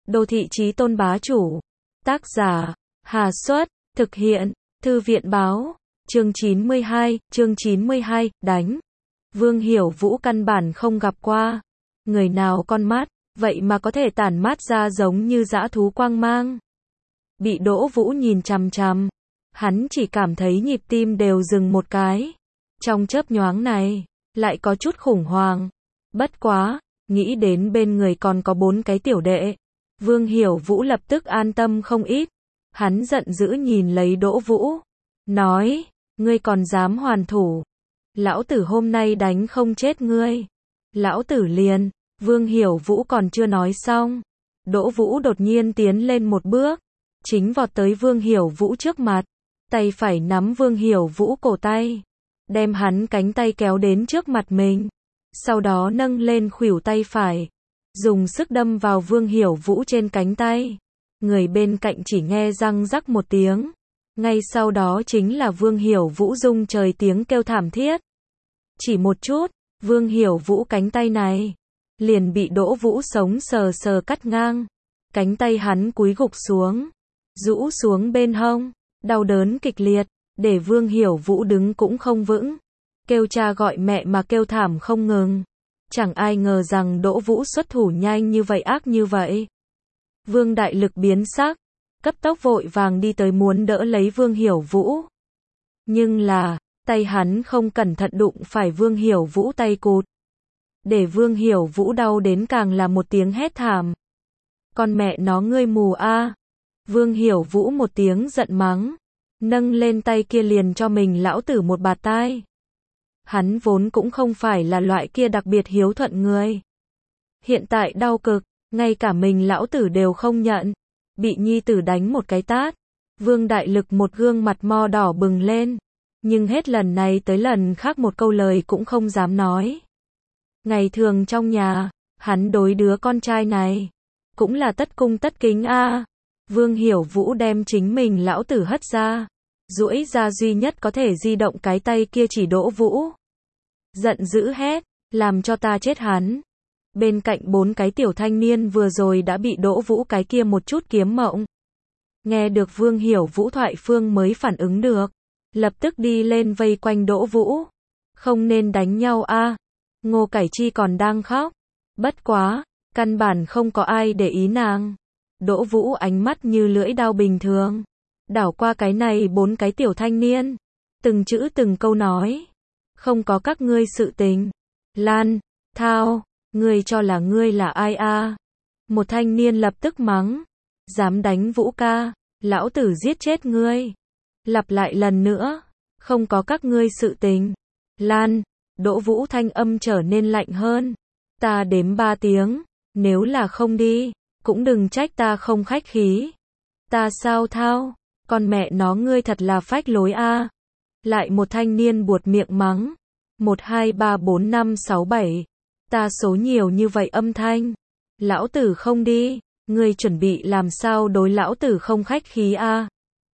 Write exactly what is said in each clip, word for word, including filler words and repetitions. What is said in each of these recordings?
Đô thị chí tôn bá chủ. Tác giả, Hà Xuất, thực hiện, Thư viện báo, chương chín mươi hai, chương chín mươi hai, đánh. Vương Hiểu Vũ căn bản không gặp qua. Người nào con mắt, vậy mà có thể tản mát ra giống như dã thú quang mang. Bị Đỗ Vũ nhìn chằm chằm, hắn chỉ cảm thấy nhịp tim đều dừng một cái. Trong chớp nhoáng này, lại có chút khủng hoảng. Bất quá, nghĩ đến bên người còn có bốn cái tiểu đệ. Vương Hiểu Vũ lập tức an tâm không ít. Hắn giận dữ nhìn lấy Đỗ Vũ. Nói, ngươi còn dám hoàn thủ. Lão tử hôm nay đánh không chết ngươi. Lão tử liền, Vương Hiểu Vũ còn chưa nói xong. Đỗ Vũ đột nhiên tiến lên một bước. Chính vọt tới Vương Hiểu Vũ trước mặt. Tay phải nắm Vương Hiểu Vũ cổ tay. Đem hắn cánh tay kéo đến trước mặt mình. Sau đó nâng lên khuỷu tay phải. Dùng sức đâm vào Vương Hiểu Vũ trên cánh tay. Người bên cạnh chỉ nghe răng rắc một tiếng. Ngay sau đó chính là Vương Hiểu Vũ rung trời tiếng kêu thảm thiết. Chỉ một chút, Vương Hiểu Vũ cánh tay này liền bị Đỗ Vũ sống sờ sờ cắt ngang. Cánh tay hắn cúi gục xuống, rũ xuống bên hông, đau đớn kịch liệt, để Vương Hiểu Vũ đứng cũng không vững. Kêu cha gọi mẹ mà kêu thảm không ngừng. Chẳng ai ngờ rằng Đỗ Vũ xuất thủ nhanh như vậy, ác như vậy. Vương Đại Lực biến sắc, cấp tốc vội vàng đi tới muốn đỡ lấy Vương Hiểu Vũ. Nhưng là, tay hắn không cẩn thận đụng phải Vương Hiểu Vũ tay cụt. Để Vương Hiểu Vũ đau đến càng là một tiếng hét thảm. Con mẹ nó ngươi mù a! À. Vương Hiểu Vũ một tiếng giận mắng, nâng lên tay kia liền cho mình lão tử một bạt tai. Hắn vốn cũng không phải là loại kia đặc biệt hiếu thuận người. Hiện tại đau cực, ngay cả mình lão tử đều không nhận. Bị nhi tử đánh một cái tát. Vương Đại Lực một gương mặt mo đỏ bừng lên. Nhưng hết lần này tới lần khác một câu lời cũng không dám nói. Ngày thường trong nhà, hắn đối đứa con trai này cũng là tất cung tất kính a. À. Vương Hiểu Vũ đem chính mình lão tử hất ra, duỗi ra duy nhất có thể di động cái tay kia chỉ Đỗ Vũ. Giận dữ hét, làm cho ta chết hắn. Bên cạnh bốn cái tiểu thanh niên vừa rồi đã bị Đỗ Vũ cái kia một chút kiếm mộng. Nghe được Vương Hiểu Vũ thoại phương mới phản ứng được. Lập tức đi lên vây quanh Đỗ Vũ. Không nên đánh nhau a. À. Ngô Cải Chi còn đang khóc. Bất quá, căn bản không có ai để ý nàng. Đỗ Vũ ánh mắt như lưỡi dao bình thường. Đảo qua cái này bốn cái tiểu thanh niên. Từng chữ từng câu nói. Không có các ngươi sự tình. Lan, Thao, ngươi cho là ngươi là ai a? À? Một thanh niên lập tức mắng. Dám đánh Vũ ca, lão tử giết chết ngươi. Lặp lại lần nữa. Không có các ngươi sự tình. Lan, Đỗ Vũ thanh âm trở nên lạnh hơn. Ta đếm ba tiếng. Nếu là không đi, cũng đừng trách ta không khách khí. Ta sao Thao? Con mẹ nó ngươi thật là phách lối a. À? Lại một thanh niên buột miệng mắng. Một hai ba bốn năm sáu bảy. Ta số nhiều như vậy âm thanh. Lão tử không đi. Ngươi chuẩn bị làm sao đối lão tử không khách khí a? À?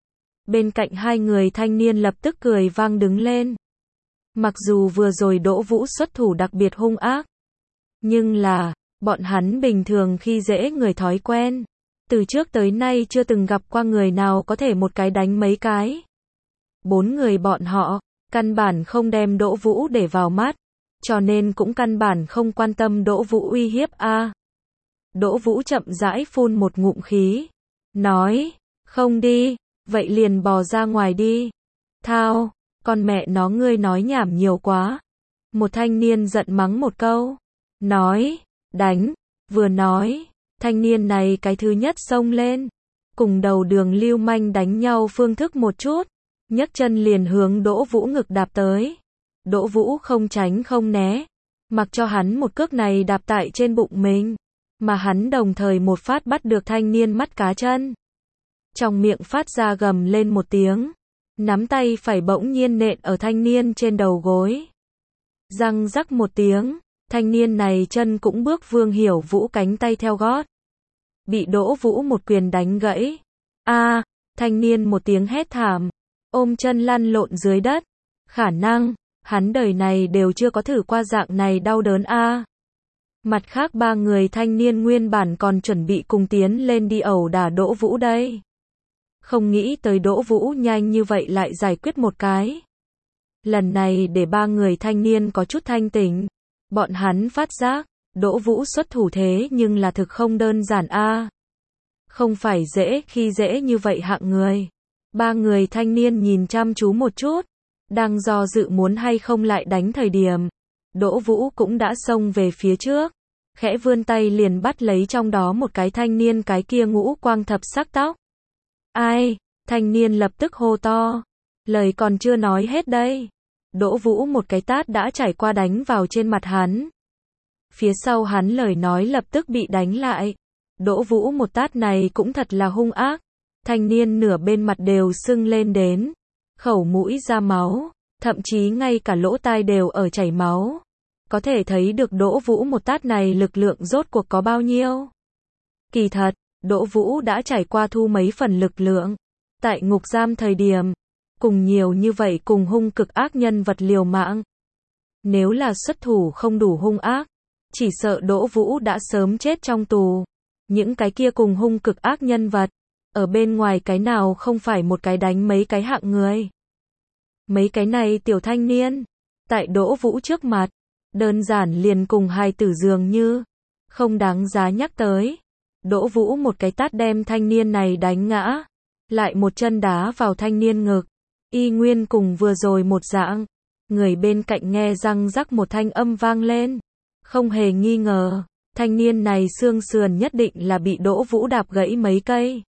Bên cạnh hai người thanh niên lập tức cười vang đứng lên. Mặc dù vừa rồi Đỗ Vũ xuất thủ đặc biệt hung ác. Nhưng là, bọn hắn bình thường khi dễ người thói quen. Từ trước tới nay chưa từng gặp qua người nào có thể một cái đánh mấy cái. Bốn người bọn họ, căn bản không đem Đỗ Vũ để vào mắt. Cho nên cũng căn bản không quan tâm Đỗ Vũ uy hiếp a. À. Đỗ Vũ chậm rãi phun một ngụm khí. Nói, không đi, vậy liền bò ra ngoài đi. Thao, con mẹ nó ngươi nói nhảm nhiều quá. Một thanh niên giận mắng một câu. Nói, đánh, vừa nói, thanh niên này cái thứ nhất xông lên. Cùng đầu đường lưu manh đánh nhau phương thức một chút. Nhấc chân liền hướng Đỗ Vũ ngực đạp tới. Đỗ Vũ không tránh không né. Mặc cho hắn một cước này đạp tại trên bụng mình. Mà hắn đồng thời một phát bắt được thanh niên mắt cá chân. Trong miệng phát ra gầm lên một tiếng. Nắm tay phải bỗng nhiên nện ở thanh niên trên đầu gối. Răng rắc một tiếng. Thanh niên này chân cũng bước Vương Hiểu Vũ cánh tay theo gót. Bị Đỗ Vũ một quyền đánh gãy. A, à, thanh niên một tiếng hét thảm. Ôm chân lăn lộn dưới đất. Khả năng, hắn đời này đều chưa có thử qua dạng này đau đớn a. À. Mặt khác ba người thanh niên nguyên bản còn chuẩn bị cùng tiến lên đi ẩu đả Đỗ Vũ đây. Không nghĩ tới Đỗ Vũ nhanh như vậy lại giải quyết một cái. Lần này để ba người thanh niên có chút thanh tỉnh. Bọn hắn phát giác, Đỗ Vũ xuất thủ thế nhưng là thực không đơn giản a. Không phải dễ khi dễ như vậy hạng người. Ba người thanh niên nhìn chăm chú một chút, đang do dự muốn hay không lại đánh thời điểm. Đỗ Vũ cũng đã xông về phía trước, khẽ vươn tay liền bắt lấy trong đó một cái thanh niên cái kia ngũ quang thập sắc tóc. Ai? Thanh niên lập tức hô to. Lời còn chưa nói hết đây. Đỗ Vũ một cái tát đã trải qua đánh vào trên mặt hắn. Phía sau hắn lời nói lập tức bị đánh lại. Đỗ Vũ một tát này cũng thật là hung ác. Thanh niên nửa bên mặt đều sưng lên đến. Khẩu mũi ra máu. Thậm chí ngay cả lỗ tai đều ở chảy máu. Có thể thấy được Đỗ Vũ một tát này lực lượng rốt cuộc có bao nhiêu. Kỳ thật, Đỗ Vũ đã trải qua thu mấy phần lực lượng. Tại ngục giam thời điểm, cùng nhiều như vậy cùng hung cực ác nhân vật liều mạng. Nếu là xuất thủ không đủ hung ác, chỉ sợ Đỗ Vũ đã sớm chết trong tù. Những cái kia cùng hung cực ác nhân vật, ở bên ngoài cái nào không phải một cái đánh mấy cái hạng người. Mấy cái này tiểu thanh niên, tại Đỗ Vũ trước mặt, đơn giản liền cùng hài tử dường như, không đáng giá nhắc tới. Đỗ Vũ một cái tát đem thanh niên này đánh ngã, lại một chân đá vào thanh niên ngực, y nguyên cùng vừa rồi một dạng. Người bên cạnh nghe răng rắc một thanh âm vang lên, không hề nghi ngờ, thanh niên này xương sườn nhất định là bị Đỗ Vũ đạp gãy mấy cây.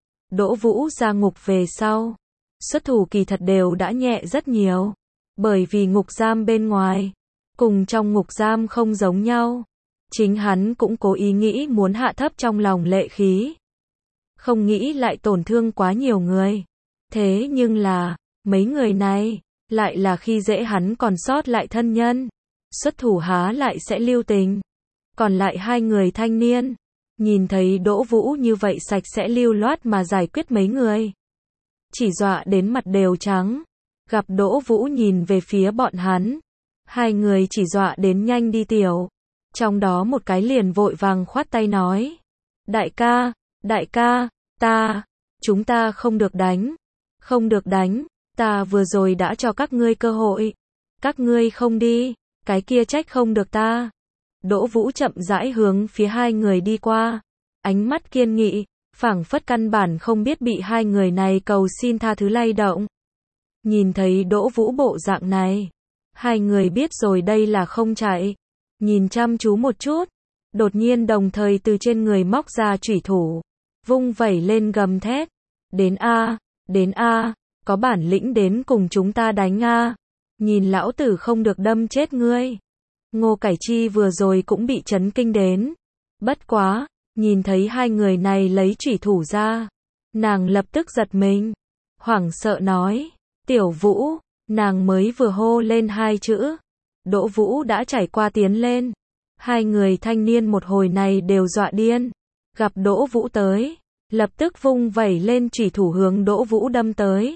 Đỗ Vũ ra ngục về sau, xuất thủ kỳ thật đều đã nhẹ rất nhiều, bởi vì ngục giam bên ngoài, cùng trong ngục giam không giống nhau. Chính hắn cũng cố ý nghĩ muốn hạ thấp trong lòng lệ khí. Không nghĩ lại tổn thương quá nhiều người. Thế nhưng là, mấy người này, lại là khi dễ hắn còn sót lại thân nhân. Xuất thủ há lại sẽ lưu tình. Còn lại hai người thanh niên, nhìn thấy Đỗ Vũ như vậy sạch sẽ lưu loát mà giải quyết mấy người. Chỉ dọa đến mặt đều trắng. Gặp Đỗ Vũ nhìn về phía bọn hắn. Hai người chỉ dọa đến nhanh đi tiểu. Trong đó một cái liền vội vàng khoát tay nói. Đại ca, đại ca, ta, chúng ta không được đánh. Không được đánh, ta vừa rồi đã cho các ngươi cơ hội. Các ngươi không đi, cái kia trách không được ta. Đỗ Vũ chậm rãi hướng phía hai người đi qua. Ánh mắt kiên nghị, phảng phất căn bản không biết bị hai người này cầu xin tha thứ lay động. Nhìn thấy Đỗ Vũ bộ dạng này, hai người biết rồi đây là không chạy. Nhìn chăm chú một chút, đột nhiên đồng thời từ trên người móc ra chủy thủ, vung vẩy lên gầm thét. Đến a, đến a, có bản lĩnh đến cùng chúng ta đánh a. Nhìn lão tử không được đâm chết ngươi. Ngô Cải Chi vừa rồi cũng bị chấn kinh đến. Bất quá, nhìn thấy hai người này lấy chủy thủ ra, nàng lập tức giật mình, hoảng sợ nói, Tiểu Vũ, nàng mới vừa hô lên hai chữ. Đỗ Vũ đã trải qua tiến lên. Hai người thanh niên một hồi này đều dọa điên. Gặp Đỗ Vũ tới, lập tức vung vẩy lên chủy thủ hướng Đỗ Vũ đâm tới.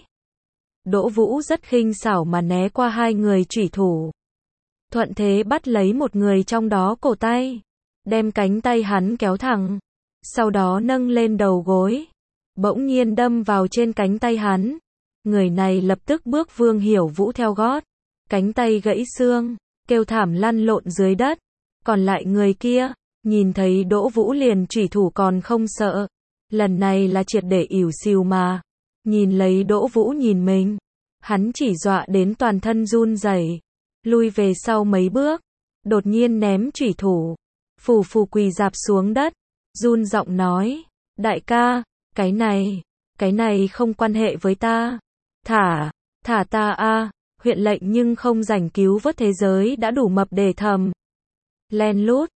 Đỗ Vũ rất khinh xảo mà né qua hai người chủy thủ. Thuận thế bắt lấy một người trong đó cổ tay, đem cánh tay hắn kéo thẳng, sau đó nâng lên đầu gối, bỗng nhiên đâm vào trên cánh tay hắn. Người này lập tức bước Vương Hiểu Vũ theo gót, cánh tay gãy xương, kêu thảm lăn lộn dưới đất. Còn lại người kia, nhìn thấy Đỗ Vũ liền chủy thủ còn không sợ, lần này là triệt để ỉu xìu mà. Nhìn lấy Đỗ Vũ nhìn mình, hắn chỉ dọa đến toàn thân run rẩy, lui về sau mấy bước, đột nhiên ném chủy thủ, phù phù quỳ rạp xuống đất, run giọng nói, đại ca, cái này, cái này không quan hệ với ta, thả, thả ta a. Huyện lệnh nhưng không rảnh cứu vớt thế giới đã đủ mập để thầm. Len lút,